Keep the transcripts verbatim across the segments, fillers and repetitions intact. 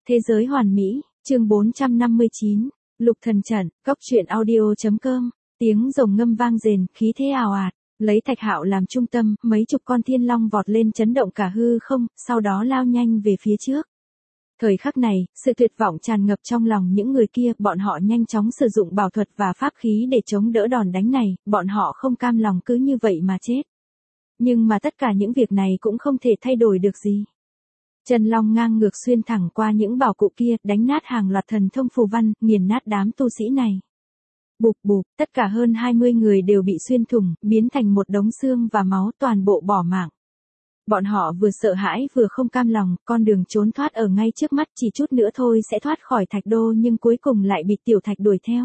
Thế giới hoàn mỹ, chương bốn trăm năm mươi chín, Lục Thần Trận, Cốc truyện audio.com, tiếng rồng ngâm vang rền, khí thế ào ạt, lấy Thạch Hạo làm trung tâm, mấy chục con thiên long vọt lên chấn động cả hư không, sau đó lao nhanh về phía trước. Thời khắc này, sự tuyệt vọng tràn ngập trong lòng những người kia, bọn họ nhanh chóng sử dụng bảo thuật và pháp khí để chống đỡ đòn đánh này, bọn họ không cam lòng cứ như vậy mà chết. Nhưng mà tất cả những việc này cũng không thể thay đổi được gì. Chân long ngang ngược xuyên thẳng qua những bảo cụ kia, đánh nát hàng loạt thần thông phù văn, nghiền nát đám tu sĩ này. Bụp bụp, tất cả hơn hai mươi người đều bị xuyên thủng, biến thành một đống xương và máu, toàn bộ bỏ mạng. Bọn họ vừa sợ hãi vừa không cam lòng, con đường trốn thoát ở ngay trước mắt, chỉ chút nữa thôi sẽ thoát khỏi Thạch Đô, nhưng cuối cùng lại bị Tiểu Thạch đuổi theo.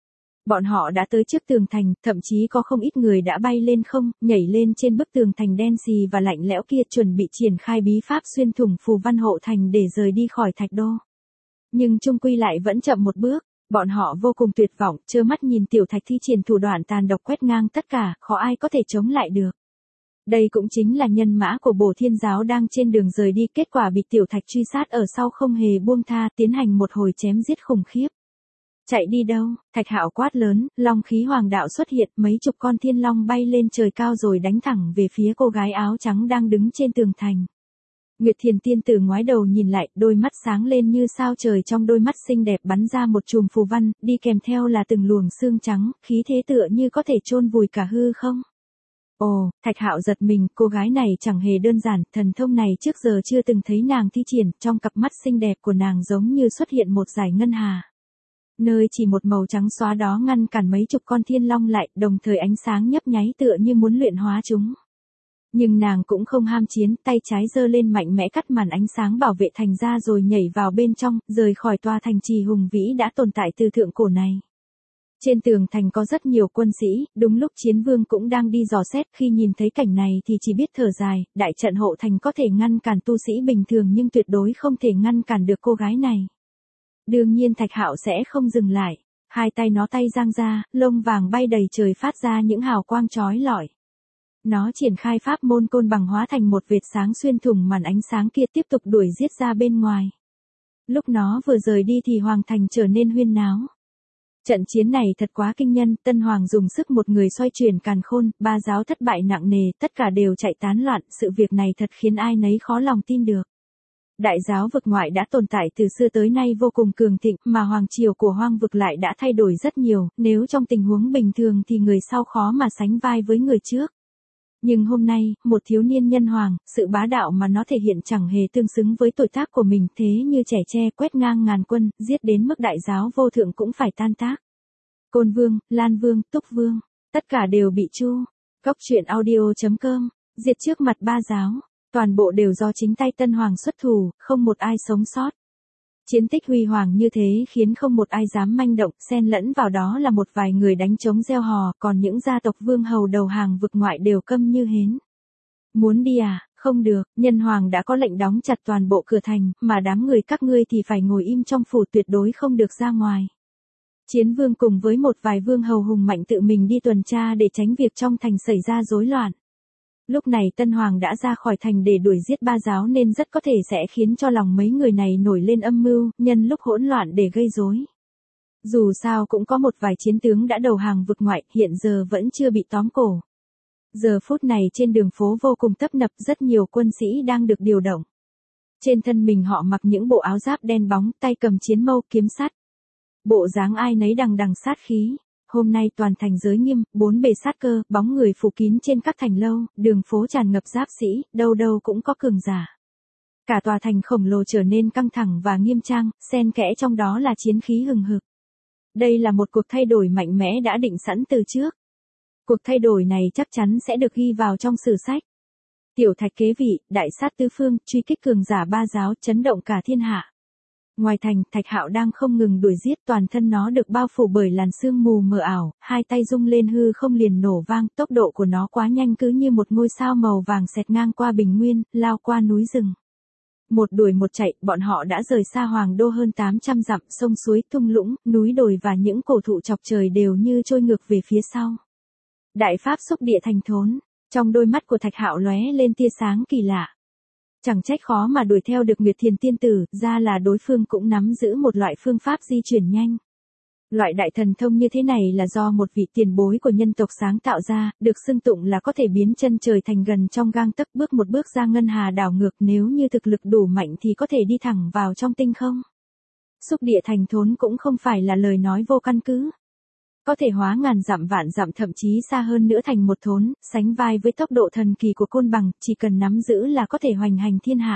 Bọn họ đã tới trước tường thành, thậm chí có không ít người đã bay lên không, nhảy lên trên bức tường thành đen xì và lạnh lẽo kia, chuẩn bị triển khai bí pháp xuyên thủng phù văn hộ thành để rời đi khỏi Thạch Đô. Nhưng chung quy lại vẫn chậm một bước, bọn họ vô cùng tuyệt vọng, trơ mắt nhìn Tiểu Thạch thi triển thủ đoạn tàn độc quét ngang tất cả, khó ai có thể chống lại được. Đây cũng chính là nhân mã của Bổ Thiên Giáo đang trên đường rời đi, kết quả bị Tiểu Thạch truy sát ở sau không hề buông tha, tiến hành một hồi chém giết khủng khiếp. Chạy đi đâu? Thạch Hạo quát lớn, long khí hoàng đạo xuất hiện, mấy chục con thiên long bay lên trời cao rồi đánh thẳng về phía cô gái áo trắng đang đứng trên tường thành. Nguyệt Thiền tiên tử ngoái đầu nhìn lại, đôi mắt sáng lên như sao trời, trong đôi mắt xinh đẹp bắn ra một chùm phù văn, đi kèm theo là từng luồng xương trắng, khí thế tựa như có thể chôn vùi cả hư không. Ồ, Thạch Hạo giật mình, cô gái này chẳng hề đơn giản, thần thông này trước giờ chưa từng thấy nàng thi triển, trong cặp mắt xinh đẹp của nàng giống như xuất hiện một dải ngân hà. Nơi chỉ một màu trắng xóa đó ngăn cản mấy chục con thiên long lại, đồng thời ánh sáng nhấp nháy tựa như muốn luyện hóa chúng. Nhưng nàng cũng không ham chiến, tay trái giơ lên mạnh mẽ cắt màn ánh sáng bảo vệ thành ra rồi nhảy vào bên trong, rời khỏi tòa thành trì hùng vĩ đã tồn tại từ thượng cổ này. Trên tường thành có rất nhiều quân sĩ, đúng lúc Chiến Vương cũng đang đi dò xét, khi nhìn thấy cảnh này thì chỉ biết thở dài, đại trận hộ thành có thể ngăn cản tu sĩ bình thường nhưng tuyệt đối không thể ngăn cản được cô gái này. Đương nhiên Thạch Hạo sẽ không dừng lại, hai tay nó tay giang ra, lông vàng bay đầy trời phát ra những hào quang chói lọi. Nó triển khai pháp môn côn bằng hóa thành một vệt sáng xuyên thủng màn ánh sáng kia, tiếp tục đuổi giết ra bên ngoài. Lúc nó vừa rời đi thì hoàng thành trở nên huyên náo. Trận chiến này thật quá kinh nhân, Tân Hoàng dùng sức một người xoay chuyển càn khôn, ba giáo thất bại nặng nề, tất cả đều chạy tán loạn, sự việc này thật khiến ai nấy khó lòng tin được. Đại giáo vực ngoại đã tồn tại từ xưa tới nay vô cùng cường thịnh, mà hoàng triều của hoang vực lại đã thay đổi rất nhiều, nếu trong tình huống bình thường thì người sau khó mà sánh vai với người trước. Nhưng hôm nay, một thiếu niên nhân hoàng, sự bá đạo mà nó thể hiện chẳng hề tương xứng với tuổi tác của mình, thế như trẻ tre quét ngang ngàn quân, giết đến mức đại giáo vô thượng cũng phải tan tác. Côn Vương, Lan Vương, Túc Vương, tất cả đều bị chu. Cốc truyện audio.com, diệt trước mặt ba giáo, toàn bộ đều do chính tay Tân Hoàng xuất thủ, không một ai sống sót. Chiến tích huy hoàng như thế khiến không một ai dám manh động, xen lẫn vào đó là một vài người đánh trống reo hò, còn những gia tộc vương hầu đầu hàng vực ngoại đều câm như hến. Muốn đi à? Không được, nhân hoàng đã có lệnh đóng chặt toàn bộ cửa thành, mà đám người các ngươi thì phải ngồi im trong phủ, tuyệt đối không được ra ngoài. Chiến Vương cùng với một vài vương hầu hùng mạnh tự mình đi tuần tra để tránh việc trong thành xảy ra rối loạn. Lúc này Tân Hoàng đã ra khỏi thành để đuổi giết ba giáo nên rất có thể sẽ khiến cho lòng mấy người này nổi lên âm mưu, nhân lúc hỗn loạn để gây rối. Dù sao cũng có một vài chiến tướng đã đầu hàng vực ngoại, hiện giờ vẫn chưa bị tóm cổ. Giờ phút này trên đường phố vô cùng tấp nập, rất nhiều quân sĩ đang được điều động. Trên thân mình họ mặc những bộ áo giáp đen bóng, tay cầm chiến mâu kiếm sắt. Bộ dáng ai nấy đằng đằng sát khí. Hôm nay toàn thành giới nghiêm, bốn bề sát cơ, bóng người phủ kín trên các thành lâu, đường phố tràn ngập giáp sĩ, đâu đâu cũng có cường giả. Cả tòa thành khổng lồ trở nên căng thẳng và nghiêm trang, xen kẽ trong đó là chiến khí hừng hực. Đây là một cuộc thay đổi mạnh mẽ đã định sẵn từ trước. Cuộc thay đổi này chắc chắn sẽ được ghi vào trong sử sách. Tiểu Thạch kế vị, đại sát tứ phương, truy kích cường giả ba giáo, chấn động cả thiên hạ. Ngoài thành, Thạch Hạo đang không ngừng đuổi giết, toàn thân nó được bao phủ bởi làn sương mù mờ ảo, hai tay rung lên hư không liền nổ vang, tốc độ của nó quá nhanh, cứ như một ngôi sao màu vàng xẹt ngang qua bình nguyên, lao qua núi rừng. Một đuổi một chạy, bọn họ đã rời xa Hoàng Đô hơn tám trăm dặm, sông suối, thung lũng, núi đồi và những cổ thụ chọc trời đều như trôi ngược về phía sau. Đại pháp xúc địa thành thốn, trong đôi mắt của Thạch Hạo lóe lên tia sáng kỳ lạ. Chẳng trách khó mà đuổi theo được Nguyệt Thiền tiên tử, ra là đối phương cũng nắm giữ một loại phương pháp di chuyển nhanh. Loại đại thần thông như thế này là do một vị tiền bối của nhân tộc sáng tạo ra, được xưng tụng là có thể biến chân trời thành gần trong gang tấc, bước một bước ra ngân hà đảo ngược, nếu như thực lực đủ mạnh thì có thể đi thẳng vào trong tinh không. Xúc địa thành thốn cũng không phải là lời nói vô căn cứ. Có thể hóa ngàn dặm vạn dặm thậm chí xa hơn nữa thành một thốn, sánh vai với tốc độ thần kỳ của côn bằng, chỉ cần nắm giữ là có thể hoành hành thiên hạ.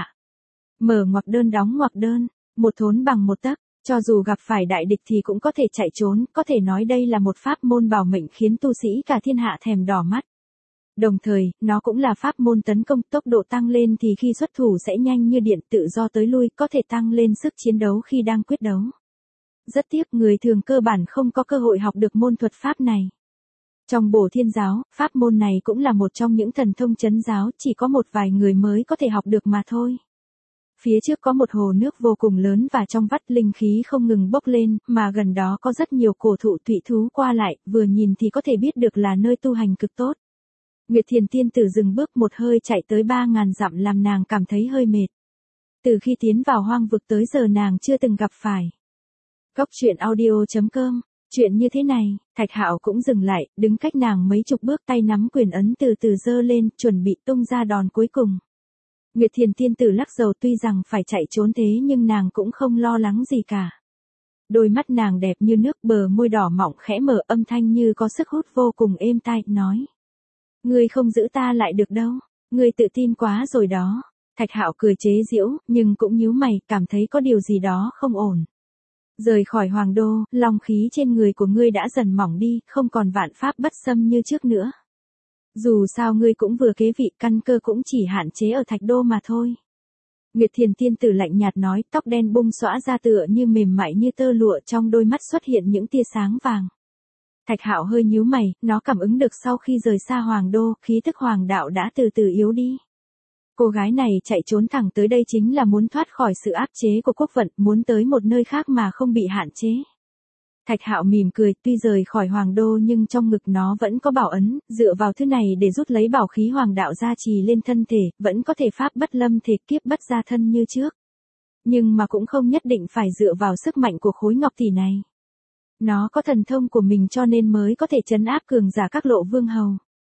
Mở ngoặc đơn đóng ngoặc đơn, một thốn bằng một tấc, cho dù gặp phải đại địch thì cũng có thể chạy trốn, có thể nói đây là một pháp môn bảo mệnh khiến tu sĩ cả thiên hạ thèm đỏ mắt. Đồng thời, nó cũng là pháp môn tấn công, tốc độ tăng lên thì khi xuất thủ sẽ nhanh như điện, tự do tới lui, có thể tăng lên sức chiến đấu khi đang quyết đấu. Rất tiếc người thường cơ bản không có cơ hội học được môn thuật pháp này. Trong Bổ Thiên giáo, pháp môn này cũng là một trong những thần thông trấn giáo, chỉ có một vài người mới có thể học được mà thôi. Phía trước có một hồ nước vô cùng lớn và trong vắt, linh khí không ngừng bốc lên, mà gần đó có rất nhiều cổ thụ thụy thú qua lại, vừa nhìn thì có thể biết được là nơi tu hành cực tốt. Nguyệt Thiền tiên tử dừng bước, một hơi chạy tới ba ngàn dặm làm nàng cảm thấy hơi mệt. Từ khi tiến vào hoang vực tới giờ nàng chưa từng gặp phải. Góc truyện audio chấm com, chuyện như thế này, Thạch Hạo cũng dừng lại, đứng cách nàng mấy chục bước, tay nắm quyền ấn từ từ giơ lên, chuẩn bị tung ra đòn cuối cùng. Nguyệt Thiền tiên tử lắc đầu, tuy rằng phải chạy trốn thế nhưng nàng cũng không lo lắng gì cả. Đôi mắt nàng đẹp như nước, bờ môi đỏ mọng khẽ mở, âm thanh như có sức hút vô cùng êm tai, nói. Ngươi không giữ ta lại được đâu, ngươi tự tin quá rồi đó. Thạch Hạo cười chế giễu, nhưng cũng nhíu mày, cảm thấy có điều gì đó không ổn. Rời khỏi Hoàng Đô, long khí trên người của ngươi đã dần mỏng đi, không còn vạn pháp bất xâm như trước nữa. Dù sao ngươi cũng vừa kế vị, căn cơ cũng chỉ hạn chế ở Thạch Đô mà thôi. Nguyệt Thiền tiên tử lạnh nhạt nói, tóc đen bung xõa ra tựa như mềm mại như tơ lụa, trong đôi mắt xuất hiện những tia sáng vàng. Thạch Hạo hơi nhíu mày, nó cảm ứng được sau khi rời xa Hoàng Đô, khí thức hoàng đạo đã từ từ yếu đi. Cô gái này chạy trốn thẳng tới đây chính là muốn thoát khỏi sự áp chế của quốc vận, muốn tới một nơi khác mà không bị hạn chế. Thạch Hạo mỉm cười, tuy rời khỏi Hoàng Đô nhưng trong ngực nó vẫn có bảo ấn, dựa vào thứ này để rút lấy bảo khí hoàng đạo gia trì lên thân thể, vẫn có thể pháp bất lâm thể, kiếp bất gia thân như trước. Nhưng mà cũng không nhất định phải dựa vào sức mạnh của khối ngọc tỷ này. Nó có thần thông của mình cho nên mới có thể trấn áp cường giả các lộ vương hầu.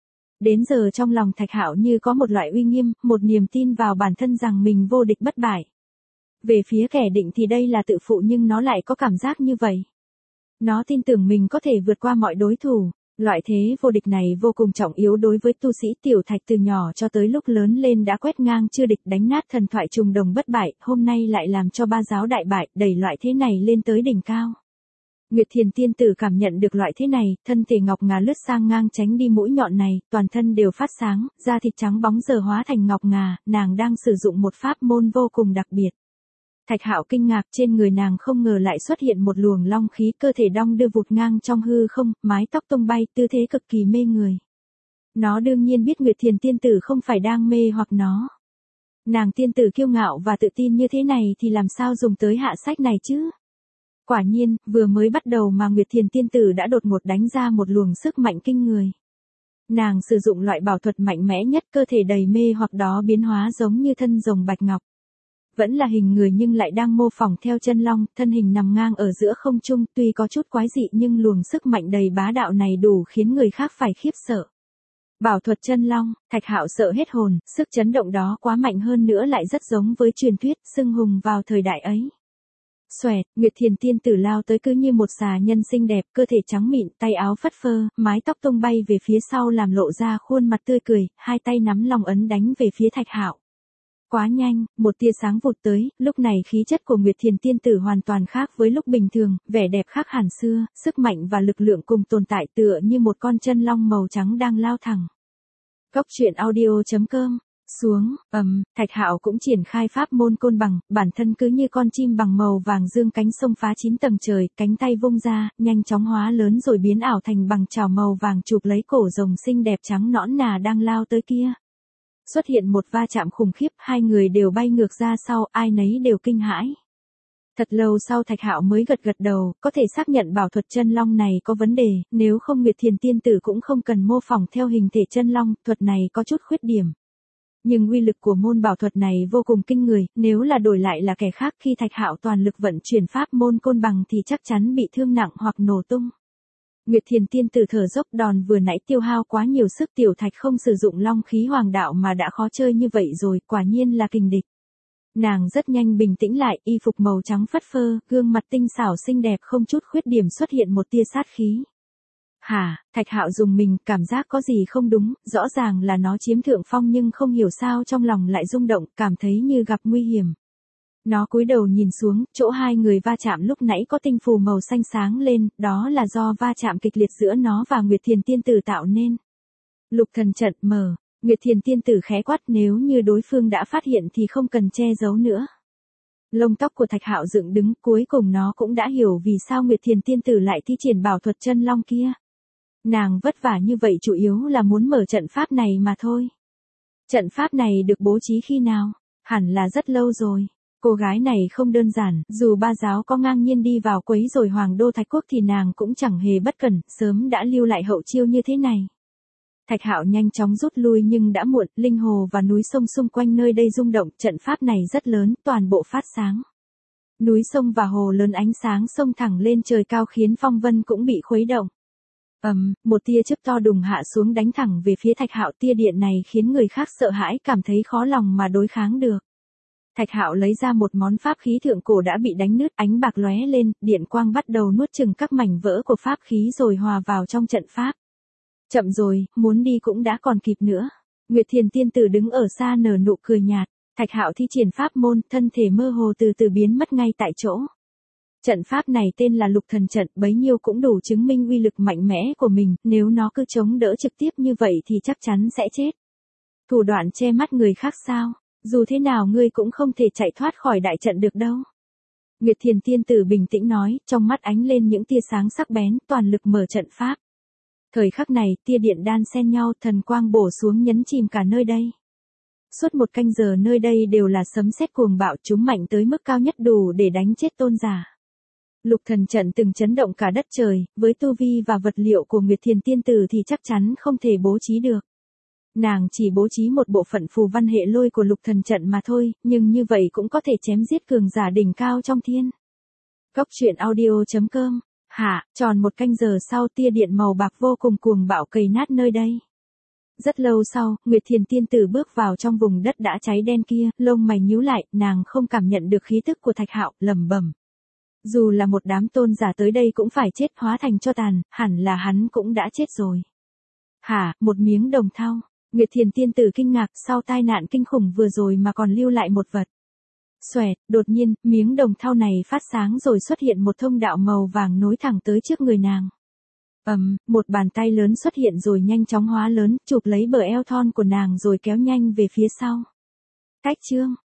Đến giờ trong lòng Thạch Hạo như có một loại uy nghiêm, một niềm tin vào bản thân rằng mình vô địch bất bại. Về phía kẻ địch thì đây là tự phụ nhưng nó lại có cảm giác như vậy. Nó tin tưởng mình có thể vượt qua mọi đối thủ. Loại thế vô địch này vô cùng trọng yếu đối với tu sĩ Tiểu Thạch, từ nhỏ cho tới lúc lớn lên đã quét ngang chư địch, đánh nát thần thoại trùng đồng bất bại, hôm nay lại làm cho ba giáo đại bại, đẩy loại thế này lên tới đỉnh cao. Nguyệt Thiền tiên tử cảm nhận được loại thế này, thân thể ngọc ngà lướt sang ngang tránh đi mũi nhọn này, toàn thân đều phát sáng, da thịt trắng bóng giờ hóa thành ngọc ngà, nàng đang sử dụng một pháp môn vô cùng đặc biệt. Thạch Hạo kinh ngạc, trên người nàng không ngờ lại xuất hiện một luồng long khí, cơ thể đong đưa vụt ngang trong hư không, mái tóc tung bay, tư thế cực kỳ mê người. Nó đương nhiên biết Nguyệt Thiền tiên tử không phải đang mê hoặc nó. Nàng tiên tử kiêu ngạo và tự tin như thế này thì làm sao dùng tới hạ sách này chứ? Quả nhiên, vừa mới bắt đầu mà Nguyệt Thiền tiên tử đã đột ngột đánh ra một luồng sức mạnh kinh người. Nàng sử dụng loại bảo thuật mạnh mẽ nhất, cơ thể đầy mê hoặc đó biến hóa giống như thân rồng bạch ngọc. Vẫn là hình người nhưng lại đang mô phỏng theo chân long, thân hình nằm ngang ở giữa không trung, tuy có chút quái dị nhưng luồng sức mạnh đầy bá đạo này đủ khiến người khác phải khiếp sợ. Bảo thuật chân long, Thạch Hạo sợ hết hồn, sức chấn động đó quá mạnh, hơn nữa lại rất giống với truyền thuyết xưng hùng vào thời đại ấy. Xoẹt, Nguyệt Thiền tiên tử lao tới cứ như một xà nhân xinh đẹp, cơ thể trắng mịn, tay áo phất phơ, mái tóc tung bay về phía sau làm lộ ra khuôn mặt tươi cười, hai tay nắm long ấn đánh về phía Thạch Hạo. Quá nhanh, một tia sáng vụt tới, lúc này khí chất của Nguyệt Thiền tiên tử hoàn toàn khác với lúc bình thường, vẻ đẹp khác hẳn xưa, sức mạnh và lực lượng cùng tồn tại tựa như một con chân long màu trắng đang lao thẳng. Góc truyện audio chấm com. Xuống, ầm, um, Thạch Hạo cũng triển khai pháp môn côn bằng, bản thân cứ như con chim bằng màu vàng dương cánh xông phá chín tầng trời, cánh tay vung ra, nhanh chóng hóa lớn rồi biến ảo thành bằng chảo màu vàng chụp lấy cổ rồng xinh đẹp trắng nõn nà đang lao tới kia. Xuất hiện một va chạm khủng khiếp, hai người đều bay ngược ra sau, ai nấy đều kinh hãi. Thật lâu sau Thạch Hạo mới gật gật đầu, có thể xác nhận bảo thuật chân long này có vấn đề, nếu không Nguyệt Thiền tiên tử cũng không cần mô phỏng theo hình thể chân long, thuật này có chút khuyết điểm. Nhưng uy lực của môn bảo thuật này vô cùng kinh người, nếu là đổi lại là kẻ khác khi Thạch Hạo toàn lực vận chuyển pháp môn côn bằng thì chắc chắn bị thương nặng hoặc nổ tung. Nguyệt Thiền tiên tử thở dốc, đòn vừa nãy tiêu hao quá nhiều sức, tiểu Thạch không sử dụng long khí hoàng đạo mà đã khó chơi như vậy rồi, quả nhiên là kình địch. Nàng rất nhanh bình tĩnh lại, y phục màu trắng phất phơ, gương mặt tinh xảo xinh đẹp không chút khuyết điểm xuất hiện một tia sát khí. Hả, Thạch Hạo dùng mình, cảm giác có gì không đúng, rõ ràng là nó chiếm thượng phong nhưng không hiểu sao trong lòng lại rung động, cảm thấy như gặp nguy hiểm. Nó cúi đầu nhìn xuống, chỗ hai người va chạm lúc nãy có tinh phù màu xanh sáng lên, đó là do va chạm kịch liệt giữa nó và Nguyệt Thiền tiên tử tạo nên. Lục thần trận mở, Nguyệt Thiền tiên tử khẽ quát, nếu như đối phương đã phát hiện thì không cần che giấu nữa. Lông tóc của Thạch Hạo dựng đứng, cuối cùng nó cũng đã hiểu vì sao Nguyệt Thiền tiên tử lại thi triển bảo thuật chân long kia. Nàng vất vả như vậy chủ yếu là muốn mở trận pháp này mà thôi. Trận pháp này được bố trí khi nào? Hẳn là rất lâu rồi. Cô gái này không đơn giản, dù ba giáo có ngang nhiên đi vào quấy rồi Hoàng đô Thạch Quốc thì nàng cũng chẳng hề bất cẩn, sớm đã lưu lại hậu chiêu như thế này. Thạch Hạo nhanh chóng rút lui nhưng đã muộn, linh hồ và núi sông xung quanh nơi đây rung động, trận pháp này rất lớn, toàn bộ phát sáng. Núi sông và hồ lớn ánh sáng sông thẳng lên trời cao khiến phong vân cũng bị khuấy động. Ầm, um, một tia chớp to đùng hạ xuống đánh thẳng về phía Thạch Hạo, tia điện này khiến người khác sợ hãi, cảm thấy khó lòng mà đối kháng được. Thạch Hạo lấy ra một món pháp khí thượng cổ đã bị đánh nứt, ánh bạc lóe lên, điện quang bắt đầu nuốt chửng các mảnh vỡ của pháp khí rồi hòa vào trong trận pháp. Chậm rồi, muốn đi cũng đã còn kịp nữa. Nguyệt Thiền tiên tử đứng ở xa nở nụ cười nhạt, Thạch Hạo thi triển pháp môn, thân thể mơ hồ từ từ biến mất ngay tại chỗ. Trận pháp này tên là Lục Thần trận, bấy nhiêu cũng đủ chứng minh uy lực mạnh mẽ của mình, nếu nó cứ chống đỡ trực tiếp như vậy thì chắc chắn sẽ chết. Thủ đoạn che mắt người khác sao? Dù thế nào ngươi cũng không thể chạy thoát khỏi đại trận được đâu. Nguyệt Thiền tiên tử bình tĩnh nói, trong mắt ánh lên những tia sáng sắc bén, toàn lực mở trận pháp. Thời khắc này, tia điện đan xen nhau, thần quang bổ xuống nhấn chìm cả nơi đây. Suốt một canh giờ nơi đây đều là sấm sét cuồng bạo, chúng mạnh tới mức cao nhất đủ để đánh chết tôn giả. Lục thần trận từng chấn động cả đất trời, với tu vi và vật liệu của Nguyệt Thiền tiên tử thì chắc chắn không thể bố trí được. Nàng chỉ bố trí một bộ phận phù văn hệ lôi của lục thần trận mà thôi, nhưng như vậy cũng có thể chém giết cường giả đỉnh cao trong thiên. Góc truyện audio chấm com. Hả, tròn một canh giờ sau tia điện màu bạc vô cùng cuồng bạo cày nát nơi đây. Rất lâu sau, Nguyệt Thiền tiên tử bước vào trong vùng đất đã cháy đen kia, lông mày nhíu lại, nàng không cảm nhận được khí tức của Thạch Hạo, lẩm bẩm. Dù là một đám tôn giả tới đây cũng phải chết hóa thành tro tàn, hẳn là hắn cũng đã chết rồi. Hả, một miếng đồng thau. Nguyệt Thiền tiên tử kinh ngạc, sau tai nạn kinh khủng vừa rồi mà còn lưu lại một vật. Xoẹt, đột nhiên, miếng đồng thau này phát sáng rồi xuất hiện một thông đạo màu vàng nối thẳng tới trước người nàng. Ầm, um, một bàn tay lớn xuất hiện rồi nhanh chóng hóa lớn, chụp lấy bờ eo thon của nàng rồi kéo nhanh về phía sau. Cách chương.